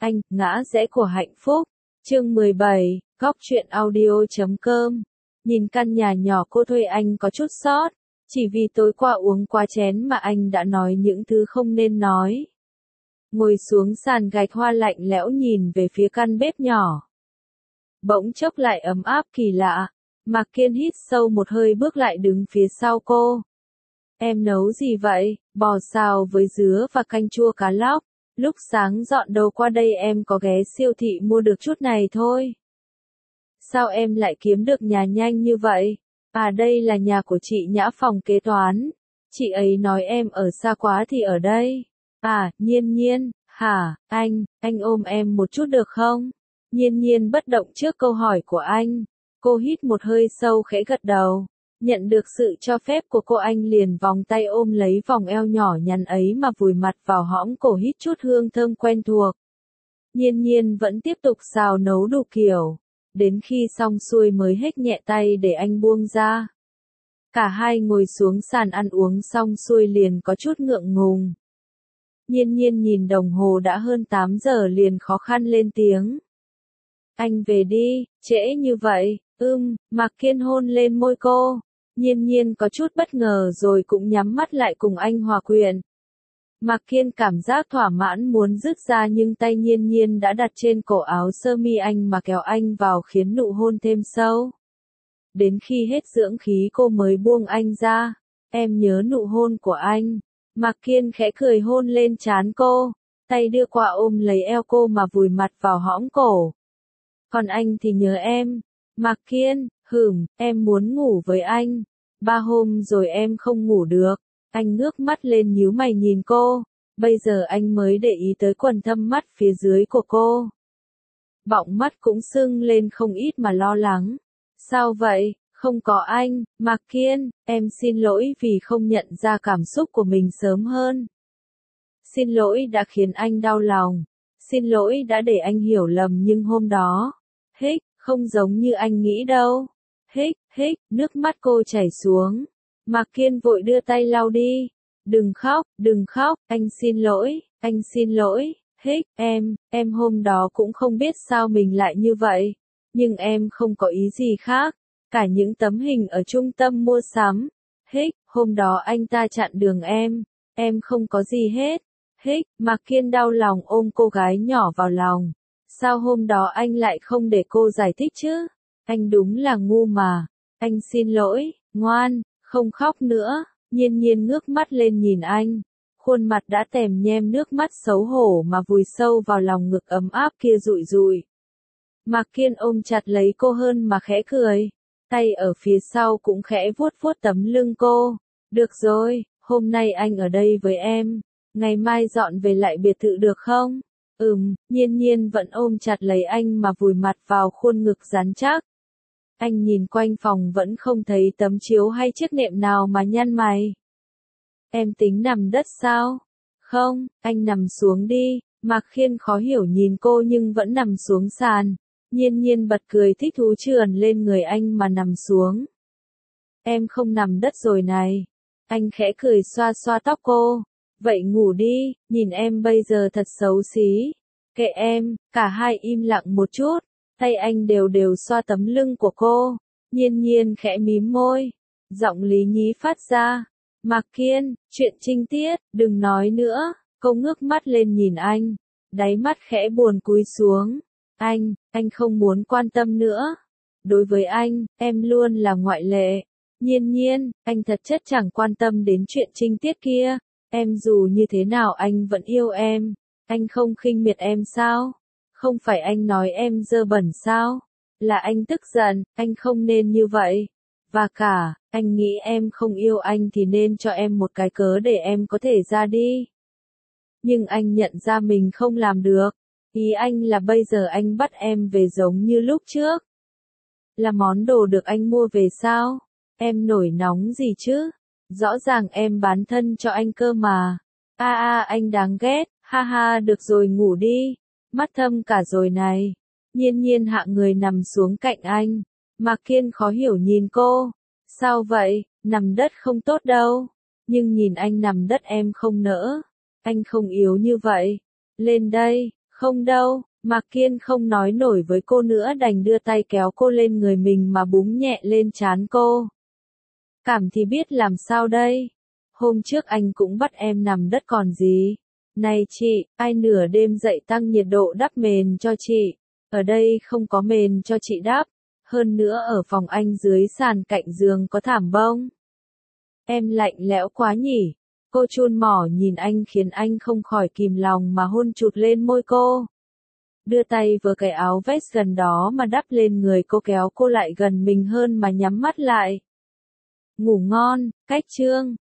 Anh, ngã rẽ của hạnh phúc. Chương 17, Góc truyện audio.com. Nhìn căn nhà nhỏ cô thuê anh có chút xót, chỉ vì tối qua uống quá chén mà anh đã nói những thứ không nên nói. Ngồi xuống sàn gạch hoa lạnh lẽo nhìn về phía căn bếp nhỏ. Bỗng chốc lại ấm áp kỳ lạ, Mạc Kiên hít sâu một hơi bước lại đứng phía sau cô. Em nấu gì vậy? Bò xào với dứa và canh chua cá lóc. Lúc sáng dọn đồ qua đây em có ghé siêu thị mua được chút này thôi. Sao em lại kiếm được nhà nhanh như vậy? À, đây là nhà của chị Nhã, phòng kế toán. Chị ấy nói em ở xa quá thì ở đây. À, Nhiên Nhiên, hả, anh ôm em một chút được không? Nhiên Nhiên bất động trước câu hỏi của anh. Cô hít một hơi sâu khẽ gật đầu. Nhận được sự cho phép của cô, anh liền vòng tay ôm lấy vòng eo nhỏ nhắn ấy mà vùi mặt vào hõm cổ hít chút hương thơm quen thuộc. Nhiên Nhiên vẫn tiếp tục xào nấu đủ kiểu. Đến khi xong xuôi mới hếch nhẹ tay để anh buông ra. Cả hai ngồi xuống sàn ăn uống xong xuôi liền có chút ngượng ngùng. Nhiên Nhiên nhìn đồng hồ đã hơn 8 giờ liền khó khăn lên tiếng. Anh về đi, trễ như vậy. Mạc Kiên hôn lên môi cô. Nhiên Nhiên có chút bất ngờ rồi cũng nhắm mắt lại cùng anh hòa quyện. Mạc Kiên cảm giác thỏa mãn muốn dứt ra nhưng tay Nhiên Nhiên đã đặt trên cổ áo sơ mi anh mà kéo anh vào khiến nụ hôn thêm sâu. Đến khi hết dưỡng khí cô mới buông anh ra. Em nhớ nụ hôn của anh. Mạc Kiên khẽ cười hôn lên trán cô. Tay đưa qua ôm lấy eo cô mà vùi mặt vào hõm cổ. Còn anh thì nhớ em. Mạc Kiên, em muốn ngủ với anh. 3 hôm rồi em không ngủ được. Anh ngước mắt lên nhíu mày nhìn cô. Bây giờ anh mới để ý tới quầng thâm mắt phía dưới của cô. Bọng mắt cũng sưng lên không ít mà lo lắng. Sao vậy? Không có anh, Mạc Kiên, em xin lỗi vì không nhận ra cảm xúc của mình sớm hơn. Xin lỗi đã khiến anh đau lòng. Xin lỗi đã để anh hiểu lầm nhưng hôm đó, không giống như anh nghĩ đâu. Nước mắt cô chảy xuống. Mạc Kiên vội đưa tay lau đi. Đừng khóc, anh xin lỗi. Em hôm đó cũng không biết sao mình lại như vậy. Nhưng em không có ý gì khác. Cả những tấm hình ở trung tâm mua sắm. Hôm đó anh ta chặn đường em không có gì hết. Mạc Kiên đau lòng ôm cô gái nhỏ vào lòng. Sao hôm đó anh lại không để cô giải thích chứ? Anh đúng là ngu mà. Anh xin lỗi, ngoan, không khóc nữa. Nhiên Nhiên ngước mắt lên nhìn anh. Khuôn mặt đã tèm nhem nước mắt xấu hổ mà vùi sâu vào lòng ngực ấm áp kia rụi rụi. Mạc Kiên ôm chặt lấy cô hơn mà khẽ cười. Tay ở phía sau cũng khẽ vuốt vuốt tấm lưng cô. Được rồi, hôm nay anh ở đây với em. Ngày mai dọn về lại biệt thự được không? Nhiên Nhiên vẫn ôm chặt lấy anh mà vùi mặt vào khuôn ngực rắn chắc. Anh nhìn quanh phòng vẫn không thấy tấm chiếu hay chiếc nệm nào mà nhăn mày. Em tính nằm đất sao? Không, anh nằm xuống đi. Mạc Kiên khó hiểu nhìn cô nhưng vẫn nằm xuống sàn. Nhiên Nhiên bật cười thích thú trườn lên người anh mà nằm xuống. Em không nằm đất rồi này. Anh khẽ cười xoa xoa tóc cô. Vậy ngủ đi, nhìn em bây giờ thật xấu xí. Kệ em, cả hai im lặng một chút. Tay anh đều đều xoa tấm lưng của cô. Nhiên Nhiên khẽ mím môi. Giọng lý nhí phát ra. Mạc Kiên, chuyện trinh tiết, đừng nói nữa. Cô ngước mắt lên nhìn anh. Đáy mắt khẽ buồn cúi xuống. Anh không muốn quan tâm nữa. Đối với anh, em luôn là ngoại lệ. Nhiên Nhiên, anh thật chất chẳng quan tâm đến chuyện trinh tiết kia. Em dù như thế nào anh vẫn yêu em. Anh không khinh miệt em sao? Không phải anh nói em dơ bẩn sao? Là anh tức giận, anh không nên như vậy. Và cả, anh nghĩ em không yêu anh thì nên cho em một cái cớ để em có thể ra đi. Nhưng anh nhận ra mình không làm được. Ý anh là bây giờ anh bắt em về giống như lúc trước. Là món đồ được anh mua về sao? Em nổi nóng gì chứ? Rõ ràng em bán thân cho anh cơ mà. Anh đáng ghét, ha được rồi ngủ đi. Mắt thâm cả rồi này. Nhiên Nhiên hạ người nằm xuống cạnh anh. Mạc Kiên khó hiểu nhìn cô. Sao vậy, nằm đất không tốt đâu. Nhưng nhìn anh nằm đất em không nỡ. Anh không yếu như vậy. Lên đây, Không đâu, Mạc Kiên không nói nổi với cô nữa đành đưa tay kéo cô lên người mình mà búng nhẹ lên trán cô. Cảm thì biết làm sao đây? Hôm trước anh cũng bắt em nằm đất còn gì. Này chị, ai nửa đêm dậy tăng nhiệt độ đắp mền cho chị. Ở đây không có mền cho chị đắp. Hơn nữa ở phòng anh dưới sàn cạnh giường có thảm bông. Em lạnh lẽo quá nhỉ. Cô chun mỏ nhìn anh khiến anh không khỏi kìm lòng mà hôn chụt lên môi cô. Đưa tay vừa cái áo vest gần đó mà đắp lên người cô, kéo cô lại gần mình hơn mà nhắm mắt lại. Ngủ ngon, cách chương.